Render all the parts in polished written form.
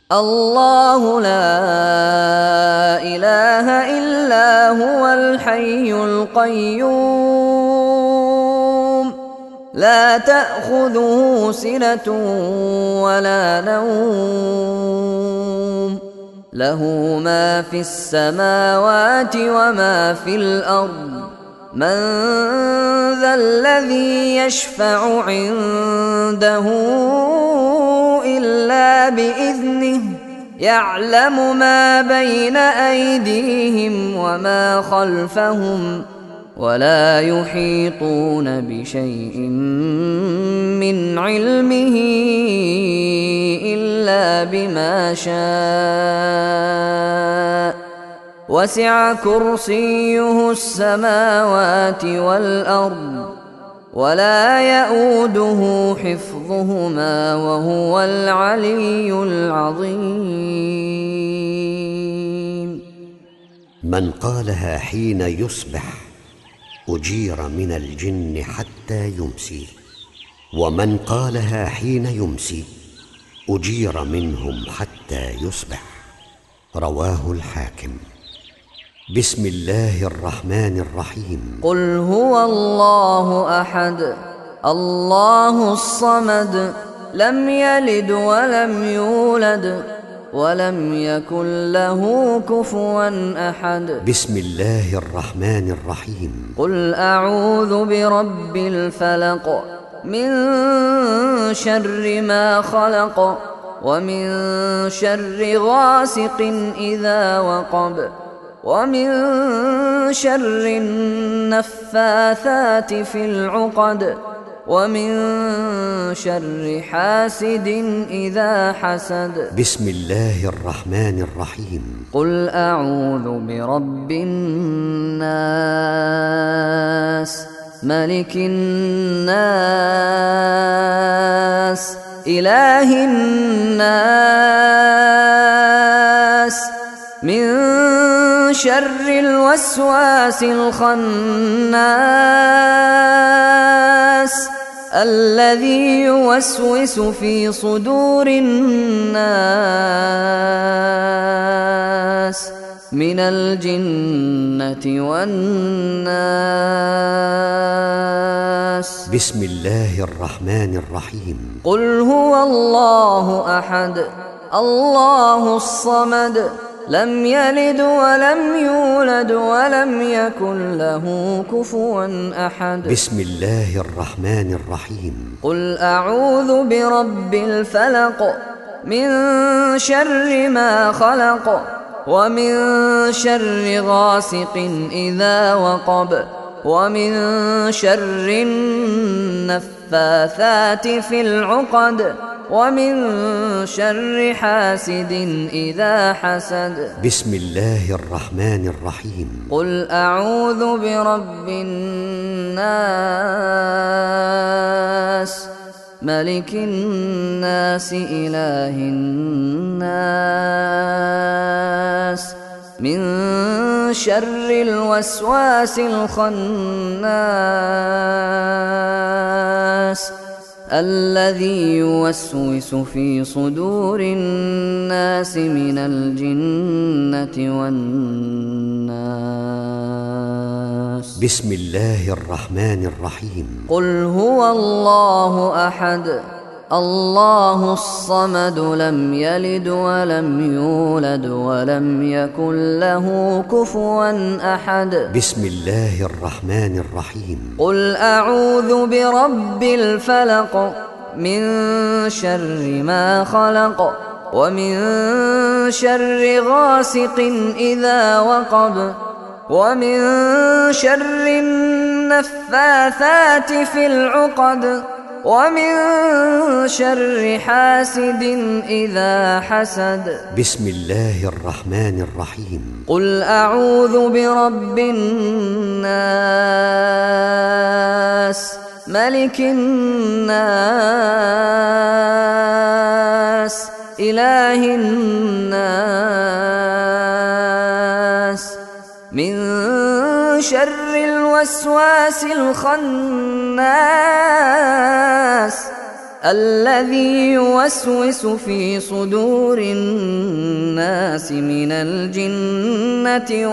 الله لا إله إلا هو الحي القيوم لا تأخذه سنة ولا نوم له ما في السماوات وما في الأرض من ذا الذي يشفع عنده إلا بإذنه يعلم ما بين أيديهم وما خلفهم ولا يحيطون بشيء من علمه إلا بما شاء وسع كرسيه السماوات والأرض ولا يئوده حفظهما وهو العلي العظيم. من قالها حين يصبح أجير من الجن حتى يمسي، ومن قالها حين يمسي أجير منهم حتى يصبح. رواه الحاكم. بسم الله الرحمن الرحيم. قل هو الله أحد الله الصمد لم يلد ولم يولد ولم يكن له كفوا أحد. بسم الله الرحمن الرحيم. قل أعوذ برب الفلق من شر ما خلق ومن شر غاسق إذا وقب ومن شر النفاثات في العقد ومن شر حاسد إذا حسد. بسم الله الرحمن الرحيم. قل أعوذ برب الناس ملك الناس إله الناس من شر الوسواس الخناس الذي يوسوس في صدور الناس من الجنة والناس. بسم الله الرحمن الرحيم. قل هو الله أحد الله الصمد لم يلد ولم يولد ولم يكن له كفوا أحد. بسم الله الرحمن الرحيم. قل أعوذ برب الفلق من شر ما خلق ومن شر غاسق إذا وقب ومن شر النفاثات في العقد ومن شر حاسد إذا حسد. بسم الله الرحمن الرحيم. قل أعوذ برب الناس ملك الناس إله الناس من شر الوسواس الخناس الذي يوسوس في صدور الناس من الجنة والناس. بسم الله الرحمن الرحيم. قل هو الله أحد الله الصمد لم يلد ولم يولد ولم يكن له كفوا أحد. بسم الله الرحمن الرحيم. قل أعوذ برب الفلق من شر ما خلق ومن شر غاسق إذا وقب ومن شر النفاثات في العقد ومن شر حاسد إذا حسد. بسم الله الرحمن الرحيم. قل أعوذ برب الناس ملك الناس إله الناس من شر الوسواس الخناس الذي يوسوس في صدور الناس من الجنة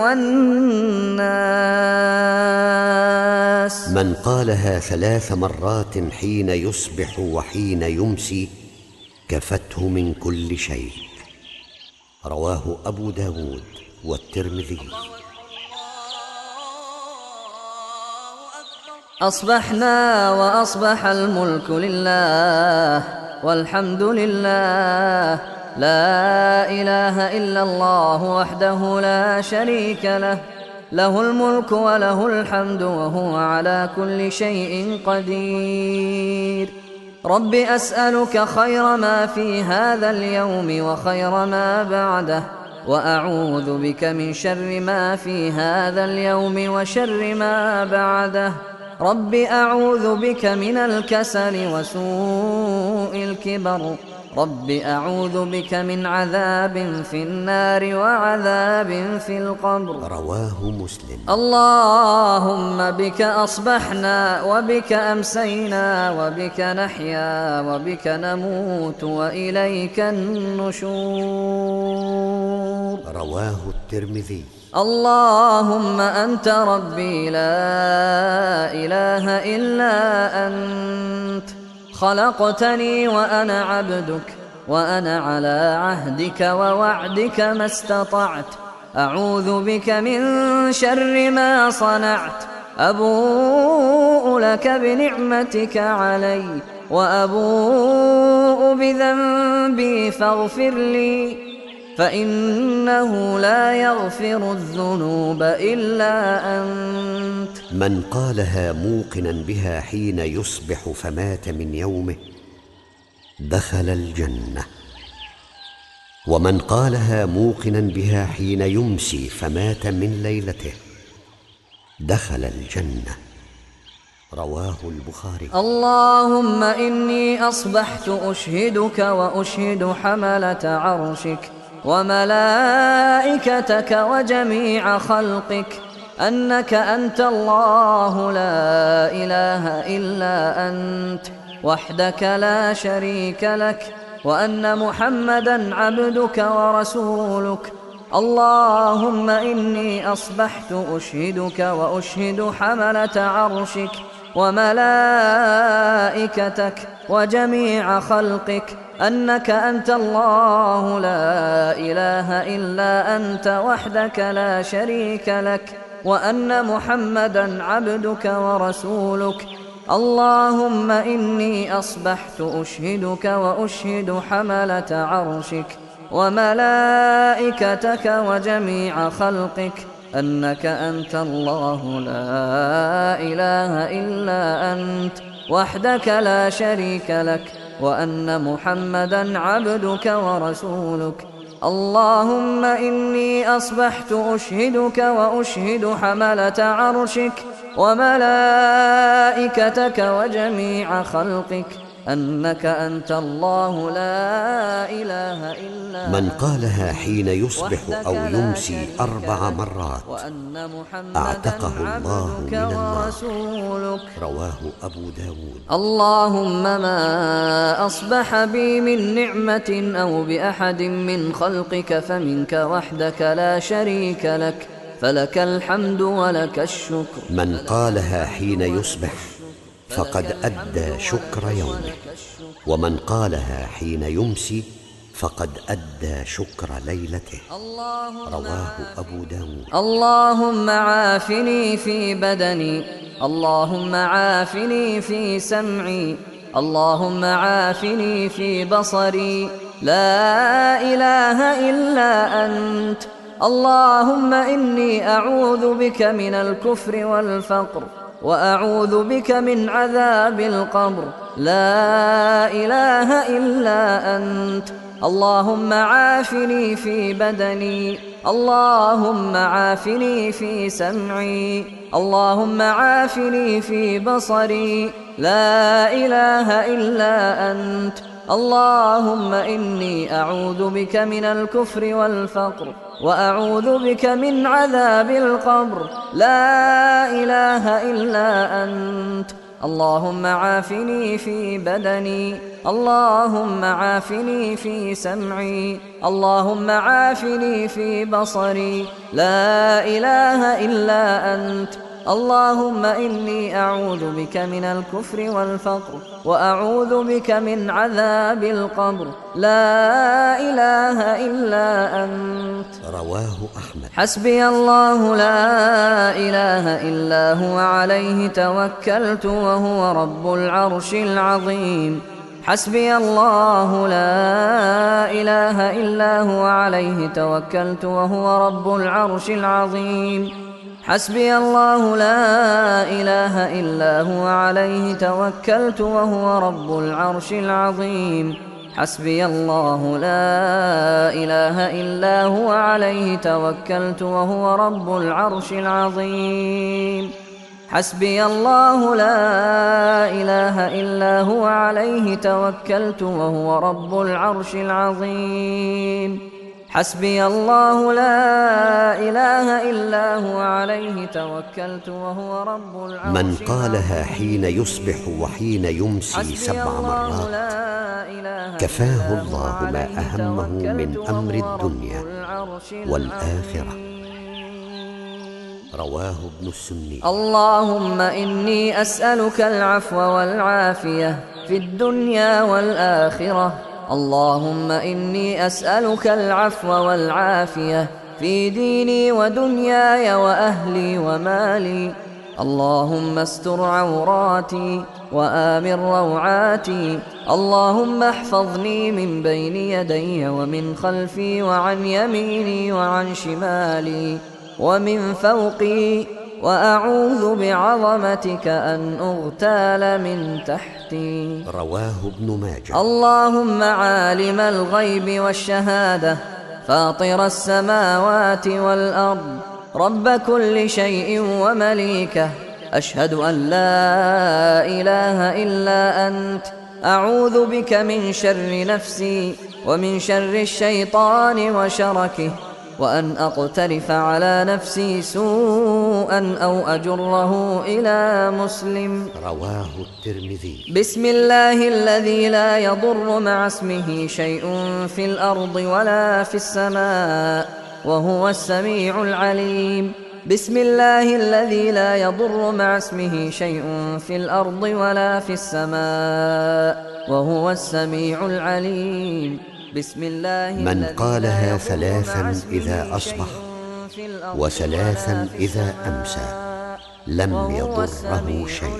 والناس. من قالها 3 مرات حين يصبح وحين يمسي كفته من كل شيء. رواه أبو داود والترمذي. أصبحنا وأصبح الملك لله والحمد لله، لا إله إلا الله وحده لا شريك له، له الملك وله الحمد وهو على كل شيء قدير. رب أسألك خير ما في هذا اليوم وخير ما بعده، وأعوذ بك من شر ما في هذا اليوم وشر ما بعده. رب أعوذ بك من الكسل وسوء الكبر. رب أعوذ بك من عذاب في النار وعذاب في القبر. رواه مسلم. اللهم بك أصبحنا وبك أمسينا وبك نحيا وبك نموت وإليك النشور. رواه الترمذي. اللهم أنت ربي لا إله إلا أنت، خلقتني وأنا عبدك، وأنا على عهدك ووعدك ما استطعت. أعوذ بك من شر ما صنعت. أبوء لك بنعمتك علي وأبوء بذنبي فاغفر لي، فإنه لا يغفر الذنوب إلا أنت. من قالها موقنا بها حين يصبح فمات من يومه دخل الجنة، ومن قالها موقنا بها حين يمسي فمات من ليلته دخل الجنة. رواه البخاري. اللهم إني أصبحت أشهدك وأشهد حملة عرشك وملائكتك وجميع خلقك أنك أنت الله لا إله إلا أنت وحدك لا شريك لك، وأن محمدا عبدك ورسولك. اللهم إني أصبحت أشهدك وأشهد حملة عرشك وملائكتك وجميع خلقك أنك أنت الله لا إله إلا أنت وحدك لا شريك لك، وأن محمدا عبدك ورسولك. اللهم إني أصبحت أشهدك وأشهد حملة عرشك وملائكتك وجميع خلقك أنك أنت الله لا إله إلا أنت وحدك لا شريك لك، وأن محمدا عبدك ورسولك. اللهم إني أصبحت أشهدك وأشهد حملة عرشك وملائكتك وجميع خلقك أنك أنت الله لا إله إلا من قالها حين يصبح أو يمسي 4 مرات أعتقه الله من النار. رواه أبو داود. اللهم ما أصبح بي من نعمة أو بأحد من خلقك فمنك وحدك لا شريك لك، فلك الحمد ولك الشكر. من قالها حين يصبح فقد أدى شكر يومه، ومن قالها حين يمسي فقد أدى شكر ليلته. رواه أبو داود. اللهم عافني في بدني، اللهم عافني في سمعي، اللهم عافني في بصري، لا إله إلا أنت. اللهم إني أعوذ بك من الكفر والفقر، وأعوذ بك من عذاب القبر، لا إله إلا أنت. اللهم عافني في بدني، اللهم عافني في سمعي، اللهم عافني في بصري، لا إله إلا أنت. اللهم إني أعوذ بك من الكفر والفقر، وأعوذ بك من عذاب القبر، لا إله إلا أنت. اللهم عافني في بدني، اللهم عافني في سمعي، اللهم عافني في بصري، لا إله إلا أنت. اللهم إني أعوذ بك من الكفر والفقر، وأعوذ بك من عذاب القبر، لا إله إلا أنت. رواه أحمد. حسبي الله لا إله إلا هو عليه توكلت وهو رب العرش العظيم. حسبي الله لا إله إلا هو عليه توكلت وهو رب العرش العظيم. حسبي الله لا إله إلا هو عليه توكلت وهو رب العرش العظيم. حسبي الله لا إله إلا هو عليه توكلت وهو رب العرش العظيم. حسبي الله لا إله إلا هو عليه توكلت وهو رب العرش العظيم. حسبي الله لا إله إلا هو عليه توكلت وهو رب العرش العظيم. من قالها حين يصبح وحين يمسي 7 مرات كفاه الله ما أهمه من أمر الدنيا والآخرة. رواه ابن السني. اللهم إني أسألك العفو والعافية في الدنيا والآخرة. اللهم إني أسألك العفو والعافية في ديني ودنياي وأهلي ومالي. اللهم استر عوراتي وآمن روعاتي. اللهم احفظني من بين يدي ومن خلفي وعن يميني وعن شمالي ومن فوقي، وأعوذ بعظمتك أن أغتال من تحتي. رواه ابن ماجه. اللهم عالم الغيب والشهادة، فاطر السماوات والأرض، رب كل شيء ومليكه، أشهد أن لا إله إلا أنت. أعوذ بك من شر نفسي ومن شر الشيطان وشركه، وأن أقترف على نفسي سوءا أو أجره إلى مسلم. رواه الترمذي. بسم الله الذي لا يضر مع اسمه شيء في الأرض ولا في السماء وهو السميع العليم. بسم الله الذي لا يضر مع اسمه شيء في الأرض ولا في السماء وهو السميع العليم. بسم الله من قالها 3 إذا أصبح و3 إذا أمسى لم يضره شيء.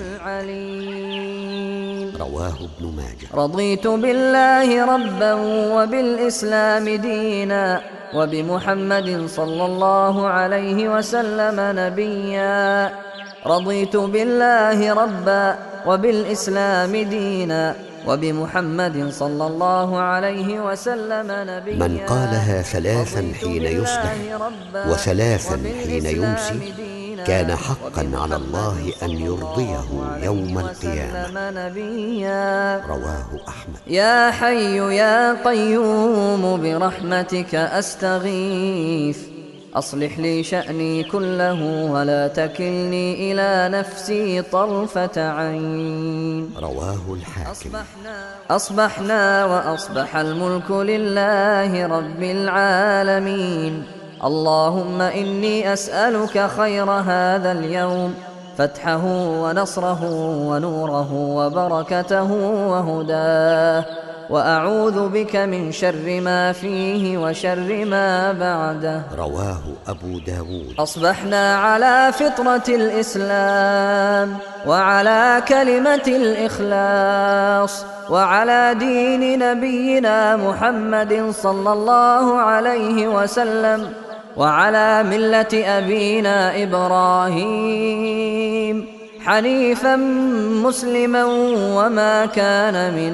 رواه ابن ماجه. رضيت بالله ربا وبالإسلام دينا وبمحمد صلى الله عليه وسلم نبيا. رضيت بالله ربا وبالإسلام دينا وبمحمد صلى الله عليه وسلم نبيا. من قالها 3 حين يصبح و3 حين يمسي كان حقا على الله أن يرضيه يوم القيامة. رواه أحمد. يا حي يا قيوم برحمتك أستغيث، أصلح لي شأني كله ولا تكلني إلى نفسي طرفة عين. رواه الحاكم. أصبحنا وأصبح الملك لله رب العالمين. اللهم إني أسألك خير هذا اليوم، فتحه ونصره ونوره وبركته وهداه، وأعوذ بك من شر ما فيه وشر ما بعده. رواه أبو داود. أصبحنا على فطرة الإسلام وعلى كلمة الإخلاص وعلى دين نبينا محمد صلى الله عليه وسلم وعلى ملة أبينا إبراهيم حنيفا مسلما وما كان من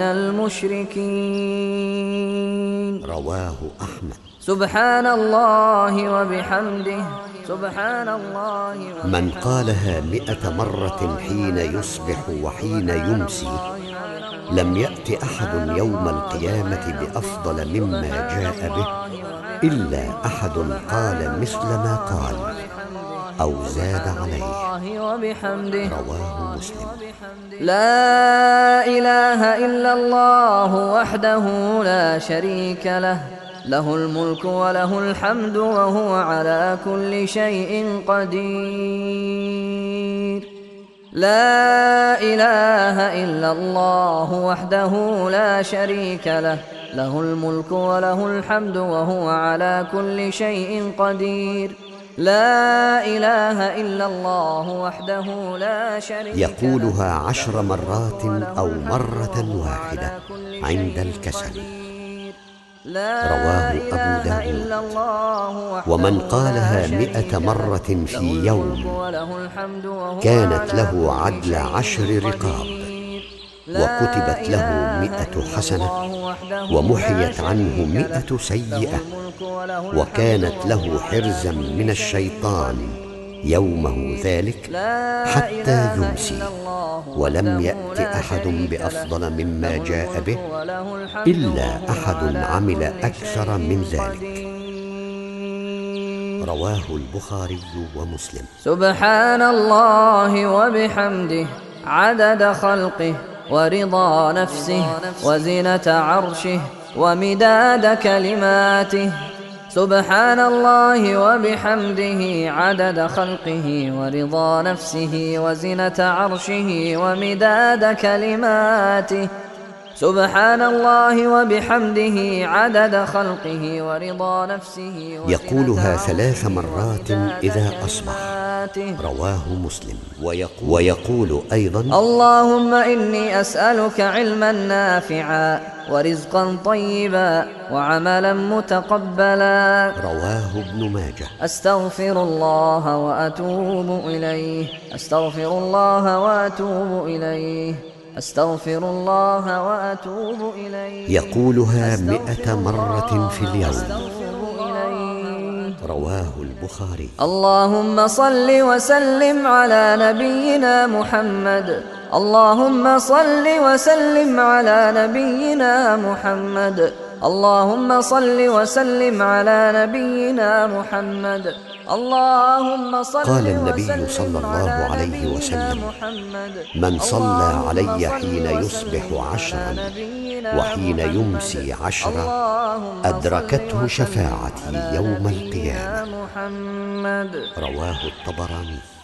المشركين. رواه أحمد. سبحان الله وبحمده سبحان الله وبحمده. من قالها 100 مرة حين يصبح وحين يمسي لم يأت أحد يوم القيامة بأفضل مما جاء به إلا أحد قال مثل ما قال أو زاد عليه. وبحمده. رواه مسلم. لا إله إلا الله وحده لا شريك له، له الملك وله الحمد وهو على كل شيء قدير. لا إله إلا الله وحده لا شريك له، له الملك وله الحمد وهو على كل شيء قدير. لا إله إلا الله وحده لا شريك له، يقولها 10 مرات أو مرة واحدة عند الكسل. رواه أبو داود. ومن قالها 100 مرة في يوم كانت له عدل 10 رقاب، وكتبت له 100 حسنة، ومحيت عنه 100 سيئة، وكانت له حرزا من الشيطان يومه ذلك حتى يمسي، ولم يأت أحد بأفضل مما جاء به إلا أحد عمل أكثر من ذلك. رواه البخاري ومسلم. سبحان الله وبحمده عدد خلقه ورضا نفسه وزنة عرشه ومداد كلماته. سبحان الله وبحمده عدد خلقه ورضا نفسه وزنة عرشه ومداد كلماته. سبحان الله وبحمده عدد خلقه ورضا نفسه. يقولها 3 مرات إذا أصبح. رواه مسلم. ويقول أيضا: اللهم إني أسألك علما نافعا ورزقا طيبا وعملا متقبلا. رواه ابن ماجه. أستغفر الله وأتوب إليه، أستغفر الله وأتوب إليه، أستغفر الله وأتوب إليه. يقولها 100 مرة في اليوم. رواه البخاري. اللهم صل وسلم على نبينا محمد، اللهم صل وسلم على نبينا محمد، اللهم صل وسلم على نبينا محمد، اللهم صل. قال النبي صلى الله عليه وسلم: من صلى علي حين يصبح 10 وحين يمسي 10 أدركته شفاعتي يوم القيامة. رواه الطبراني.